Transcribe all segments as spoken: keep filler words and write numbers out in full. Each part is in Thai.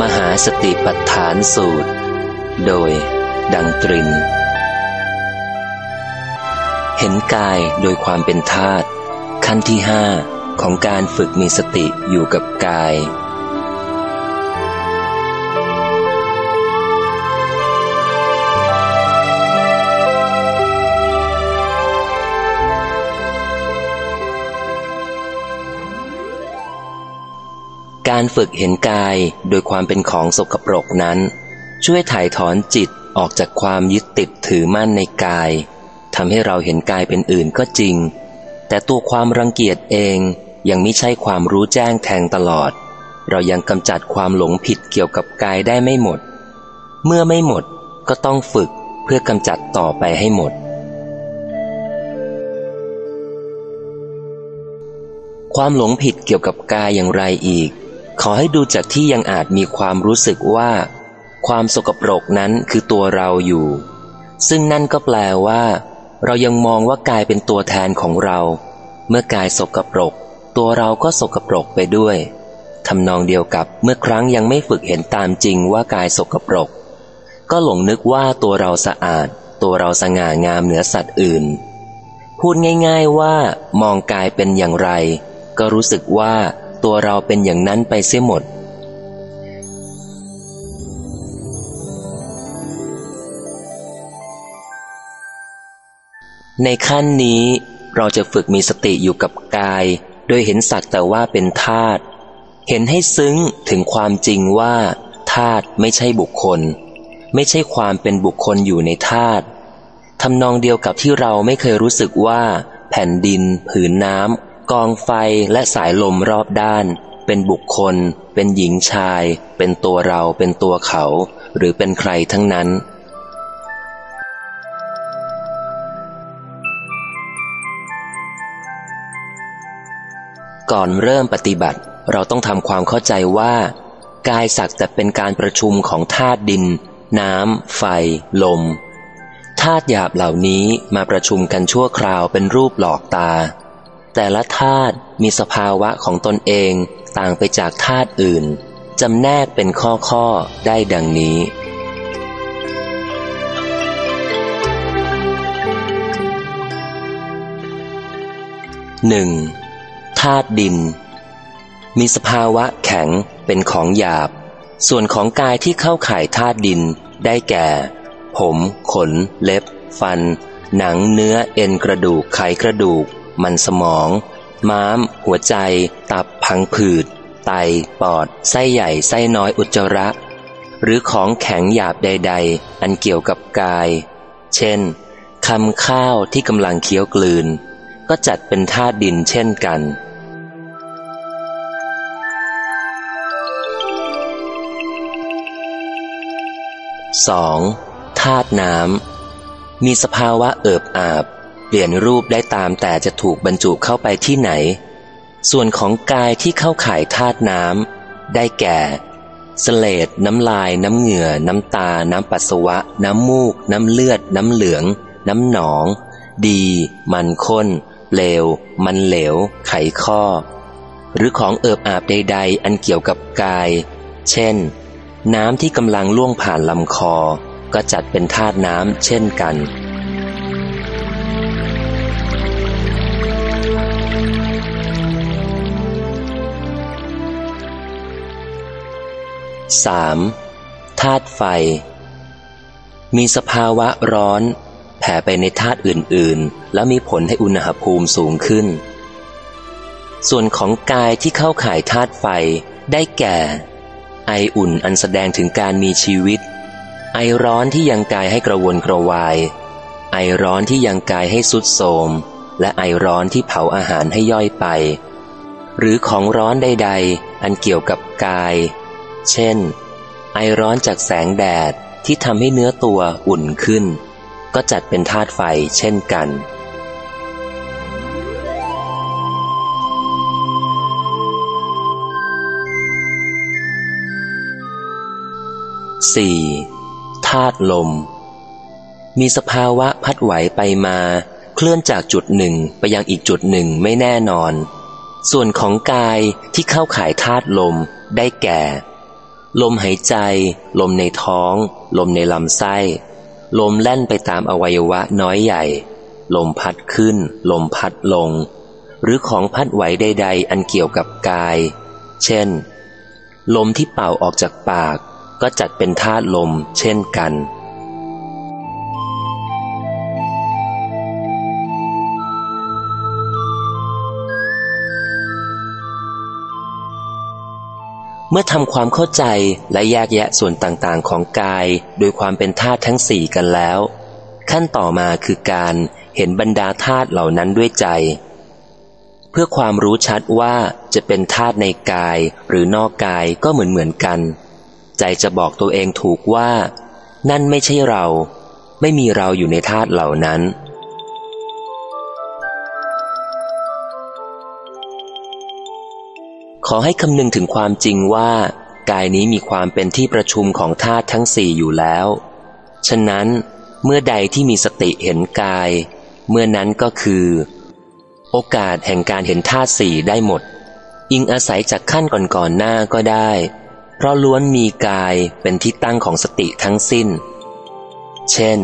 มหาสติปัฏฐานสูตรโดยดังตรินเห็นกายโดยความเป็นธาตุขั้นที่ห้าของการฝึกมีสติอยู่กับกายการฝึกเห็นกายโดยความเป็นของสกปรกนั้นช่วยถ่ายถอนจิตออกจากความยึดติดถือมั่นในกายทำให้เราเห็นกายเป็นอื่นก็จริงแต่ตัวความรังเกียจเองยังไม่ใช่ความรู้แจ้งแทงตลอดเรายังกำจัดความหลงผิดเกี่ยวกับกายได้ไม่หมดเมื่อไม่หมดก็ต้องฝึกเพื่อกำจัดต่อไปให้หมดความหลงผิดเกี่ยวกับกายอย่างไรอีกขอให้ดูจากที่ยังอาจมีความรู้สึกว่าความสกปรกนั้นคือตัวเราอยู่ซึ่งนั่นก็แปลว่าเรายังมองว่ากายเป็นตัวแทนของเราเมื่อกายสกปรกตัวเราก็สกปรกไปด้วยทำนองเดียวกับเมื่อครั้งยังไม่ฝึกเห็นตามจริงว่ากายสกปรกก็หลงนึกว่าตัวเราสะอาดตัวเราสง่างามเหนือสัตว์อื่นพูดง่ายๆว่ามองกายเป็นอย่างไรก็รู้สึกว่าตัวเราเป็นอย่างนั้นไปเสียหมดในขั้นนี้เราจะฝึกมีสติอยู่กับกายโดยเห็นสักแต่ว่าเป็นธาตุเห็นให้ซึ้งถึงความจริงว่าธาตุไม่ใช่บุคคลไม่ใช่ความเป็นบุคคลอยู่ในธาตุทำนองเดียวกับที่เราไม่เคยรู้สึกว่าแผ่นดินผืนน้ำกองไฟและสายลมรอบด้านเป็นบุคคลเป็นหญิงชายเป็นตัวเราเป็นตัวเขาหรือเป็นใครทั้งนั้นก่อนเริ่มปฏิบัติเราต้องทำความเข้าใจว่ากายสักแต่เป็นการประชุมของธาตุดินน้ำไฟลมธาตุหยาบเหล่านี้มาประชุมกันชั่วคราวเป็นรูปหลอกตาแต่ละธาตุมีสภาวะของตนเองต่างไปจากธาตุอื่นจำแนกเป็นข้อๆได้ดังนี้หนึ่งธาตุดินมีสภาวะแข็งเป็นของหยาบส่วนของกายที่เข้าข่ายธาตุดินได้แก่ผมขนเล็บฟันหนังเนื้อเอ็นกระดูกไขกระดูกมันสมองม้ามหัวใจตับพังผืดไตปอดไส้ใหญ่ไส้น้อยอุจจาระหรือของแข็งหยาบใดๆอันเกี่ยวกับกายเช่นคำข้าวที่กำลังเคี้ยวกลืนก็จัดเป็นธาตุดินเช่นกันสองธาตุน้ำมีสภาวะเอิบอาบเปลี่ยนรูปได้ตามแต่จะถูกบรรจุเข้าไปที่ไหนส่วนของกายที่เข้าข่ายธาตุน้ำได้แก่เสลดน้ำลายน้ำเหงื่อน้ำตาน้ำปัสสาวะน้ำมูกน้ำเลือดน้ำเหลืองน้ำหนองดีมันข้นเลวมันเหลวไขข้อหรือของเอิบอาบใดๆอันเกี่ยวกับกายเช่นน้ำที่กำลังล่วงผ่านลำคอก็จัดเป็นธาตุน้ำเช่นกันสามธาตุไฟมีสภาวะร้อนแผ่ไปในธาตุอื่นๆแล้วมีผลให้อุณหภูมิสูงขึ้นส่วนของกายที่เข้าข่ายธาตุไฟได้แก่ไออุ่นอันแสดงถึงการมีชีวิตไอร้อนที่ยังกายให้กระวนกระวายไอร้อนที่ยังกายให้ทรุดโทรมและไอร้อนที่เผาอาหารให้ย่อยไปหรือของร้อนใดๆอันเกี่ยวกับกายเช่นไอร้อนจากแสงแดดที่ทำให้เนื้อตัวอุ่นขึ้นก็จัดเป็นธาตุไฟเช่นกันสี่ธาตุลมมีสภาวะพัดไหวไปมาเคลื่อนจากจุดหนึ่งไปยังอีกจุดหนึ่งไม่แน่นอนส่วนของกายที่เข้าข่ายธาตุลมได้แก่ลมหายใจลมในท้องลมในลำไส้ลมแล่นไปตามอวัยวะน้อยใหญ่ลมพัดขึ้นลมพัดลงหรือของพัดไหวใดๆอันเกี่ยวกับกายเช่นลมที่เป่าออกจากปากก็จัดเป็นธาตุลมเช่นกันเมื่อทำความเข้าใจและแยกแยะส่วนต่างๆของกายโดยความเป็นธาตุทั้งสี่กันแล้วขั้นต่อมาคือการเห็นบรรดาธาตุเหล่านั้นด้วยใจเพื่อความรู้ชัดว่าจะเป็นธาตุในกายหรือนอกกายก็เหมือนเหมือนกันใจจะบอกตัวเองถูกว่านั่นไม่ใช่เราไม่มีเราอยู่ในธาตุเหล่านั้นขอให้คำนึงถึงความจริงว่ากายนี้มีความเป็นที่ประชุมของธาตุทั้งสี่อยู่แล้วฉะนั้นเมื่อใดที่มีสติเห็นกายเมื่อนั้นก็คือโอกาสแห่งการเห็นธาตุสี่ได้หมดอิงอาศัยจากขั้นก่อนๆหน้าก็ได้เพราะล้วนมีกายเป็นที่ตั้งของสติทั้งสิ้นเช่น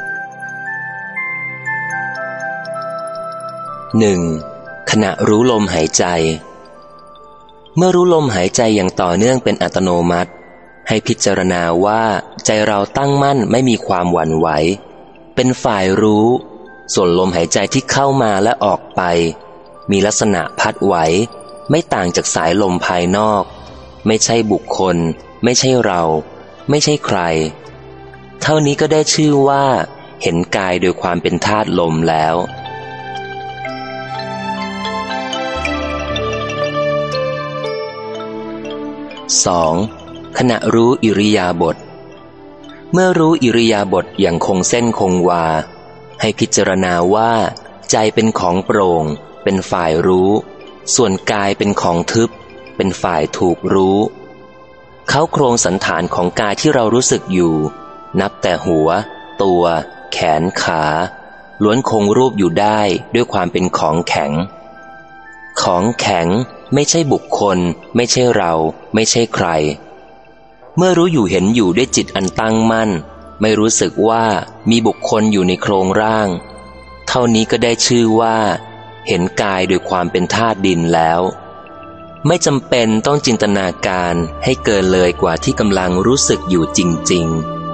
หนึ่ง ขณะรู้ลมหายใจเมื่อรู้ลมหายใจอย่างต่อเนื่องเป็นอัตโนมัติให้พิจารณาว่าใจเราตั้งมั่นไม่มีความหวั่นไหวเป็นฝ่ายรู้ส่วนลมหายใจที่เข้ามาและออกไปมีลักษณะพัดไหวไม่ต่างจากสายลมภายนอกไม่ใช่บุคคลไม่ใช่เราไม่ใช่ใครเท่านี้ก็ได้ชื่อว่าเห็นกายโดยความเป็นธาตุลมแล้วสอง ขณะรู้อิริยาบถเมื่อรู้อิริยาบถอย่างคงเส้นคงวาให้พิจารณาว่าใจเป็นของโปร่งเป็นฝ่ายรู้ส่วนกายเป็นของทึบเป็นฝ่ายถูกรู้เขาโครงสันฐานของกายที่เรารู้สึกอยู่นับแต่หัวตัวแขนขาล้วนคงรูปอยู่ได้ด้วยความเป็นของแข็งของแข็งไม่ใช่บุคคลไม่ใช่เราไม่ใช่ใครเมื่อรู้อยู่เห็นอยู่ด้วยจิตอันตั้งมั่นไม่รู้สึกว่ามีบุคคลอยู่ในโครงร่างเท่านี้ก็ได้ชื่อว่าเห็นกายโดยความเป็นธาตุดินแล้วไม่จำเป็นต้องจินตนาการให้เกินเลยกว่าที่กำลังรู้สึกอยู่จริง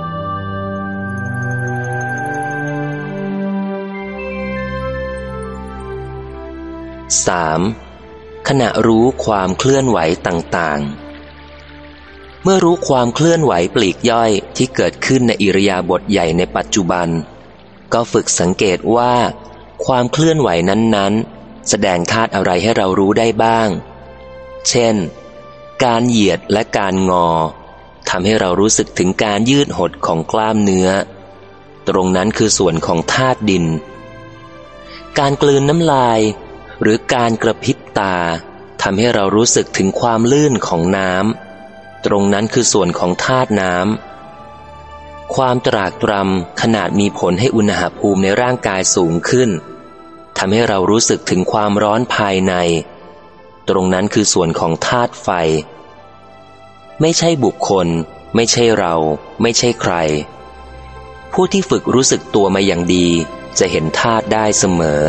ๆ สาม ขณะรู้ความเคลื่อนไหวต่างๆเมื่อรู้ความเคลื่อนไหวปลีกย่อยที่เกิดขึ้นในอิริยาบถใหญ่ในปัจจุบันก็ฝึกสังเกตว่าความเคลื่อนไหวนั้นๆแสดงธาตุอะไรให้เรารู้ได้บ้างเช่นการเหยียดและการงอทำให้เรารู้สึกถึงการยืดหดของกล้ามเนื้อตรงนั้นคือส่วนของธาตุดินการกลืนน้ำลายหรือการกระพริบตาทำให้เรารู้สึกถึงความลื่นของน้ำตรงนั้นคือส่วนของธาตุน้ำความตรากตรำขนาดมีผลให้อุณหภูมิในร่างกายสูงขึ้นทำให้เรารู้สึกถึงความร้อนภายในตรงนั้นคือส่วนของธาตุไฟไม่ใช่บุคคลไม่ใช่เราไม่ใช่ใครผู้ที่ฝึกรู้สึกตัวมาอย่างดีจะเห็นธาตุได้เสมอ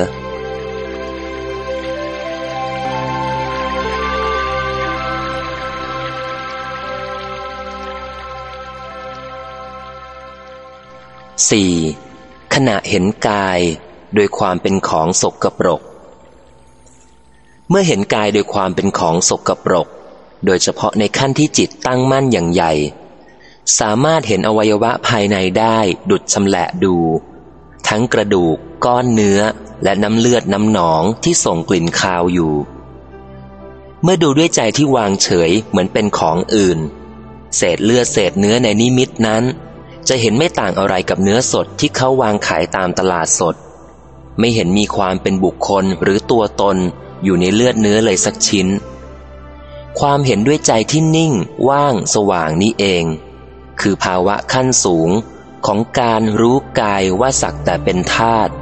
สี่ ขณะเห็นกายโดยความเป็นของสกปรกเมื่อเห็นกายโดยความเป็นของสกปรกโดยเฉพาะในขั้นที่จิตตั้งมั่นอย่างใหญ่สามารถเห็นอวัยวะภายในได้ดุจชำแหละดูทั้งกระดูกก้อนเนื้อและน้ำเลือดน้ำหนองที่ส่งกลิ่นคาวอยู่เมื่อดูด้วยใจที่วางเฉยเหมือนเป็นของอื่นเศษเลือดเศษเนื้อในนิมิตนั้นจะเห็นไม่ต่างอะไรกับเนื้อสดที่เขาวางขายตามตลาดสดไม่เห็นมีความเป็นบุคคลหรือตัวตนอยู่ในเลือดเนื้อเลยสักชิ้นความเห็นด้วยใจที่นิ่งว่างสว่างนี้เองคือภาวะขั้นสูงของการรู้กายว่าสักแต่เป็นธาตุ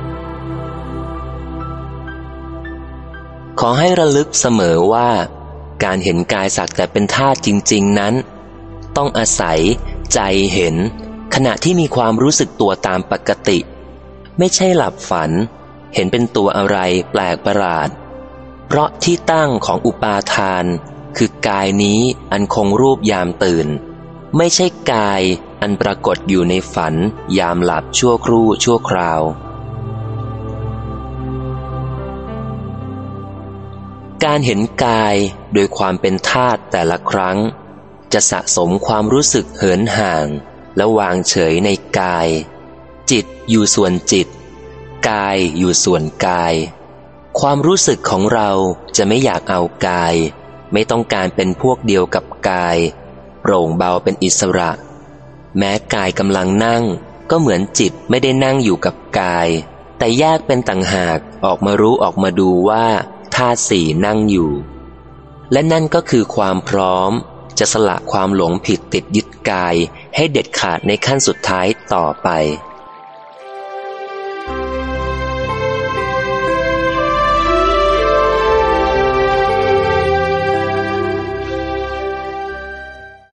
ขอให้ระลึกเสมอว่าการเห็นกายสักแต่เป็นธาตุจริงๆนั้นต้องอาศัยใจเห็นขณะที่มีความรู้สึกตัวตามปกติไม่ใช่หลับฝันเห็นเป็นตัวอะไรแปลกประหลาดเพราะที่ตั้งของอุปาทานคือกายนี้อันคงรูปยามตื่นไม่ใช่กายอันปรากฏอยู่ในฝันยามหลับชั่วครู่ชั่วคราวการเห็นกายโดยความเป็นธาตุแต่ละครั้งจะสะสมความรู้สึกเหินห่างและวางเฉยในกายจิตอยู่ส่วนจิตกายอยู่ส่วนกายความรู้สึกของเราจะไม่อยากเอากายไม่ต้องการเป็นพวกเดียวกับกายโปร่งเบาเป็นอิสระแม้กายกำลังนั่งก็เหมือนจิตไม่ได้นั่งอยู่กับกายแต่แยกเป็นต่างหากออกมารู้ออกมาดูว่าธาตุสี่นั่งอยู่และนั่นก็คือความพร้อมจะสละความหลงผิดติดยึดกายให้เด็ดขาดในขั้นสุดท้ายต่อไป